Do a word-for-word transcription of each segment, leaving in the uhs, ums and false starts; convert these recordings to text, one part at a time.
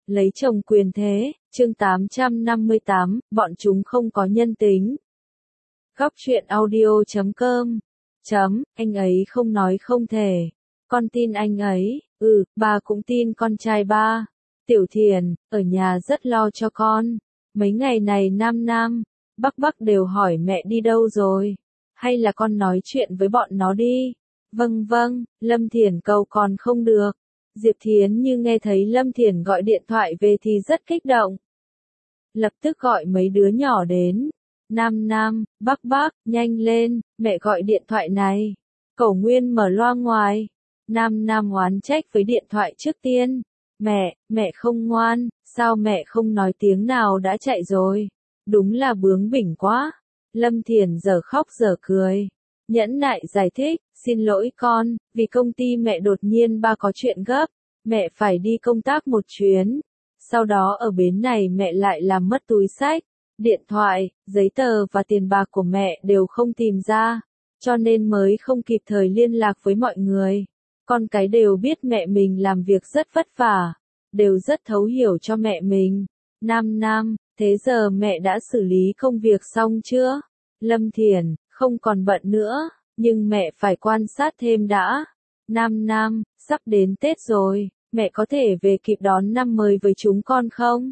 Lấy chồng quyền thế, chương tám trăm năm mươi tám, bọn chúng không có nhân tính. Góc truyện audio chấm com chấm, anh ấy không nói không thể. Con tin anh ấy, ừ, ba cũng tin con trai ba. Tiểu Thiền, ở nhà rất lo cho con. Mấy ngày này Nam Nam, Bắc Bắc đều hỏi mẹ đi đâu rồi. Hay là con nói chuyện với bọn nó đi. Vâng vâng, Lâm Thiển cầu còn không được. Diệp Thiến như nghe thấy Lâm Thiển gọi điện thoại về thì rất kích động. Lập tức gọi mấy đứa nhỏ đến. Nam Nam, Bắc Bắc, nhanh lên, mẹ gọi điện thoại này. Cẩu Nguyên mở loa ngoài. Nam Nam oán trách với điện thoại trước tiên. Mẹ, mẹ không ngoan, sao mẹ không nói tiếng nào đã chạy rồi. Đúng là bướng bỉnh quá. Lâm Thiển giờ khóc giờ cười. Nhẫn nại giải thích, xin lỗi con, vì công ty mẹ đột nhiên ba có chuyện gấp. Mẹ phải đi công tác một chuyến. Sau đó ở bến này mẹ lại làm mất túi xách, điện thoại, giấy tờ và tiền bạc của mẹ đều không tìm ra. Cho nên mới không kịp thời liên lạc với mọi người. Con cái đều biết mẹ mình làm việc rất vất vả, đều rất thấu hiểu cho mẹ mình. Nam Nam, thế giờ mẹ đã xử lý công việc xong chưa? Lâm Thiển, không còn bận nữa, nhưng mẹ phải quan sát thêm đã. Nam Nam, sắp đến Tết rồi, mẹ có thể về kịp đón năm mới với chúng con không?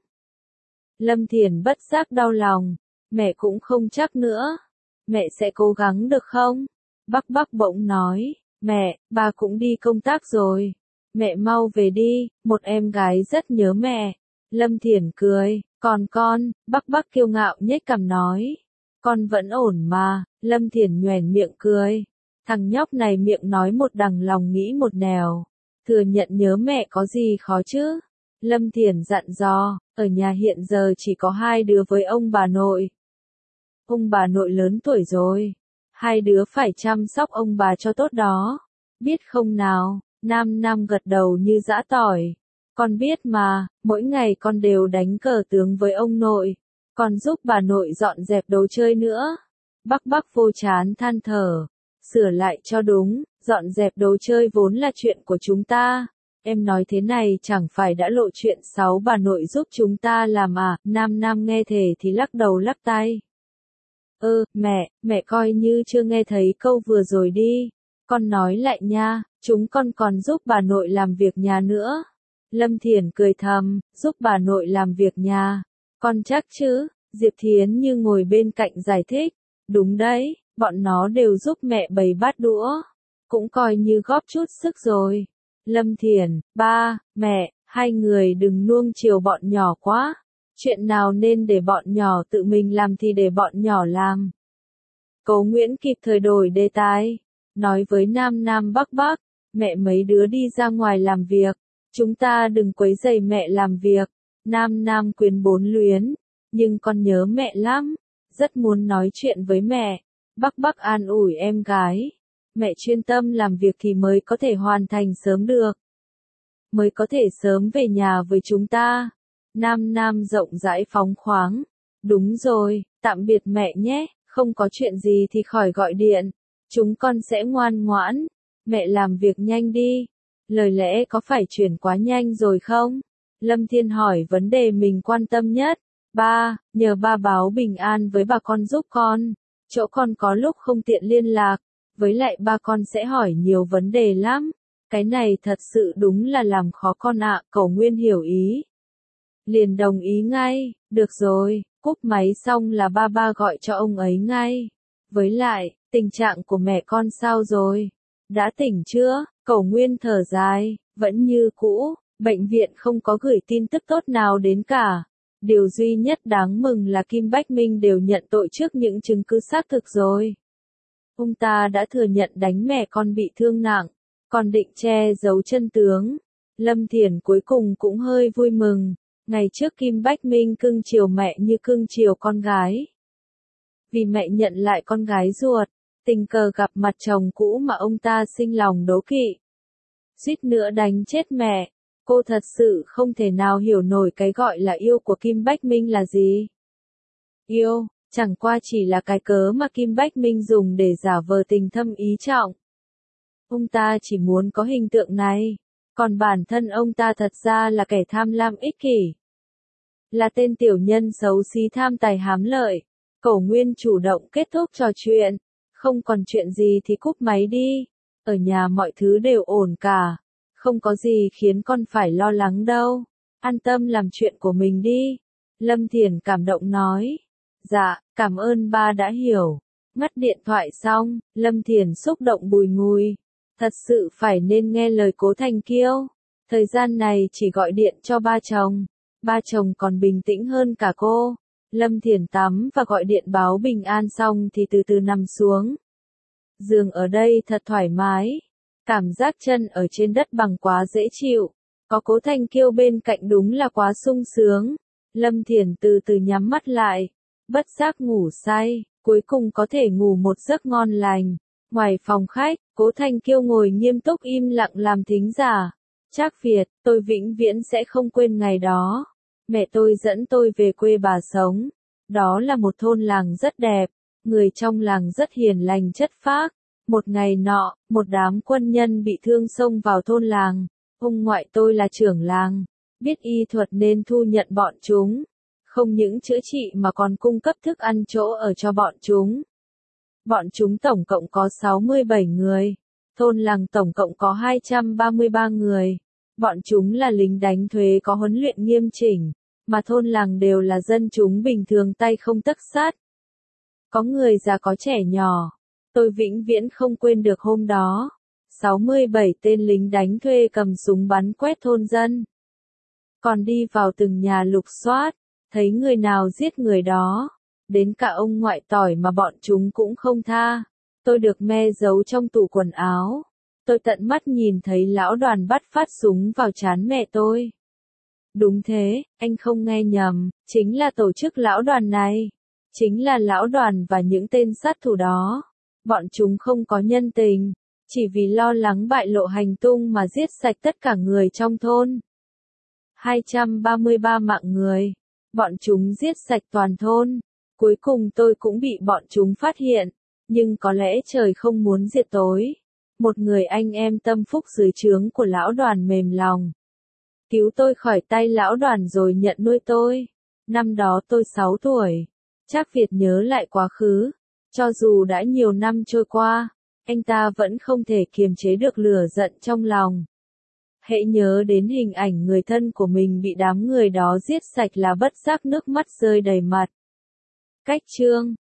Lâm Thiển bất giác đau lòng, mẹ cũng không chắc nữa. Mẹ sẽ cố gắng được không? Bắc Bắc bỗng nói, mẹ, ba cũng đi công tác rồi. Mẹ mau về đi, một em gái rất nhớ mẹ. Lâm Thiển cười, còn con, Bắc Bắc kiêu ngạo nhếch cằm nói. Con vẫn ổn mà, Lâm Thiển nhoẻn miệng cười. Thằng nhóc này miệng nói một đằng lòng nghĩ một nẻo. Thừa nhận nhớ mẹ có gì khó chứ? Lâm Thiển dặn dò, ở nhà hiện giờ chỉ có hai đứa với ông bà nội. Ông bà nội lớn tuổi rồi. Hai đứa phải chăm sóc ông bà cho tốt đó. Biết không nào? Nam Nam gật đầu như giã tỏi. Con biết mà, mỗi ngày con đều đánh cờ tướng với ông nội. Còn giúp bà nội dọn dẹp đồ chơi nữa. Bắc Bắc vô chán than thở. Sửa lại cho đúng, dọn dẹp đồ chơi vốn là chuyện của chúng ta. Em nói thế này chẳng phải đã lộ chuyện sáu bà nội giúp chúng ta làm à? Nam Nam nghe thể thì lắc đầu lắc tay. Ơ, mẹ, mẹ coi như chưa nghe thấy câu vừa rồi đi. Con nói lại nha, chúng con còn giúp bà nội làm việc nhà nữa. Lâm Thiển cười thầm, giúp bà nội làm việc nhà. Con chắc chứ? Diệp Thiến như ngồi bên cạnh giải thích. Đúng đấy, bọn nó đều giúp mẹ bày bát đũa. Cũng coi như góp chút sức rồi. Lâm Thiển, ba, mẹ, hai người đừng nuông chiều bọn nhỏ quá. Chuyện nào nên để bọn nhỏ tự mình làm thì để bọn nhỏ làm. Cố Nguyễn kịp thời đổi đề tài. Nói với Nam Nam Bắc Bắc, mẹ mấy đứa đi ra ngoài làm việc. Chúng ta đừng quấy rầy mẹ làm việc. Nam Nam quyến bốn luyến. Nhưng con nhớ mẹ lắm. Rất muốn nói chuyện với mẹ. Bắc Bắc an ủi em gái. Mẹ chuyên tâm làm việc thì mới có thể hoàn thành sớm được. Mới có thể sớm về nhà với chúng ta. Nam Nam rộng rãi phóng khoáng. Đúng rồi, tạm biệt mẹ nhé, không có chuyện gì thì khỏi gọi điện. Chúng con sẽ ngoan ngoãn. Mẹ làm việc nhanh đi. Lời lẽ có phải chuyển quá nhanh rồi không? Lâm Thiên hỏi vấn đề mình quan tâm nhất. Ba, nhờ ba báo bình an với bà con giúp con. Chỗ con có lúc không tiện liên lạc. Với lại ba con sẽ hỏi nhiều vấn đề lắm. Cái này thật sự đúng là làm khó con ạ. Cẩu Nguyên hiểu ý. Liền đồng ý ngay. Được rồi, cúp máy xong là ba ba gọi cho ông ấy ngay. Với lại, tình trạng của mẹ con sao rồi? Đã tỉnh chưa? Cẩu Nguyên thở dài. Vẫn như cũ, bệnh viện không có gửi tin tức tốt nào đến cả. Điều duy nhất đáng mừng là Kim Bách Minh đều nhận tội trước những chứng cứ xác thực rồi. Ông ta đã thừa nhận đánh mẹ con bị thương nặng, còn định che giấu chân tướng. Lâm Thiển cuối cùng cũng hơi vui mừng. Ngày trước Kim Bách Minh cưng chiều mẹ như cưng chiều con gái. Vì mẹ nhận lại con gái ruột, tình cờ gặp mặt chồng cũ mà ông ta sinh lòng đố kỵ. Suýt nữa đánh chết mẹ. Cô thật sự không thể nào hiểu nổi cái gọi là yêu của Kim Bách Minh là gì. Yêu, chẳng qua chỉ là cái cớ mà Kim Bách Minh dùng để giả vờ tình thâm ý trọng. Ông ta chỉ muốn có hình tượng này. Còn bản thân ông ta thật ra là kẻ tham lam ích kỷ. Là tên tiểu nhân xấu xí tham tài hám lợi. Cổ Nguyên chủ động kết thúc trò chuyện. Không còn chuyện gì thì cúp máy đi. Ở nhà mọi thứ đều ổn cả. Không có gì khiến con phải lo lắng đâu. An tâm làm chuyện của mình đi. Lâm Thiền cảm động nói. Dạ, cảm ơn ba đã hiểu. Ngắt điện thoại xong, Lâm Thiền xúc động bùi ngùi. Thật sự phải nên nghe lời Cố Thành Kiêu. Thời gian này chỉ gọi điện cho ba chồng. Ba chồng còn bình tĩnh hơn cả cô. Lâm Thiền tắm và gọi điện báo bình an xong thì từ từ nằm xuống. Giường ở đây thật thoải mái. Cảm giác chân ở trên đất bằng quá dễ chịu. Có Cố Thành Kiêu bên cạnh đúng là quá sung sướng. Lâm Thiền từ từ nhắm mắt lại. Bất giác ngủ say, cuối cùng có thể ngủ một giấc ngon lành. Ngoài phòng khách, Cố Thành Kiêu ngồi nghiêm túc im lặng làm thính giả. Trác Việt, tôi vĩnh viễn sẽ không quên ngày đó. Mẹ tôi dẫn tôi về quê bà sống. Đó là một thôn làng rất đẹp. Người trong làng rất hiền lành chất phác. Một ngày nọ, một đám quân nhân bị thương xông vào thôn làng. Ông ngoại tôi là trưởng làng. Biết y thuật nên thu nhận bọn chúng. Không những chữa trị mà còn cung cấp thức ăn chỗ ở cho bọn chúng. Bọn chúng tổng cộng có sáu mươi bảy người. Thôn làng tổng cộng có hai trăm ba mươi ba người. Bọn chúng là lính đánh thuê có huấn luyện nghiêm chỉnh. Mà thôn làng đều là dân chúng bình thường tay không tấc sắt. Có người già có trẻ nhỏ. Tôi vĩnh viễn không quên được hôm đó. sáu mươi bảy tên lính đánh thuê cầm súng bắn quét thôn dân. Còn đi vào từng nhà lục soát. Thấy người nào giết người đó. Đến cả ông ngoại tỏi mà bọn chúng cũng không tha. Tôi được me giấu trong tủ quần áo. Tôi tận mắt nhìn thấy lão Đoàn bắt phát súng vào trán mẹ tôi. Đúng thế, anh không nghe nhầm, chính là tổ chức lão Đoàn này. Chính là lão Đoàn và những tên sát thủ đó. Bọn chúng không có nhân tình, chỉ vì lo lắng bại lộ hành tung mà giết sạch tất cả người trong thôn. hai trăm ba mươi ba mạng người. Bọn chúng giết sạch toàn thôn. Cuối cùng tôi cũng bị bọn chúng phát hiện. Nhưng có lẽ trời không muốn diệt tối. Một người anh em tâm phúc dưới trướng của lão Đoàn mềm lòng. Cứu tôi khỏi tay lão Đoàn rồi nhận nuôi tôi. Năm đó tôi sáu tuổi. Trác Việt nhớ lại quá khứ. Cho dù đã nhiều năm trôi qua, anh ta vẫn không thể kiềm chế được lửa giận trong lòng. Hễ nhớ đến hình ảnh người thân của mình bị đám người đó giết sạch là bất giác nước mắt rơi đầy mặt. Cách chương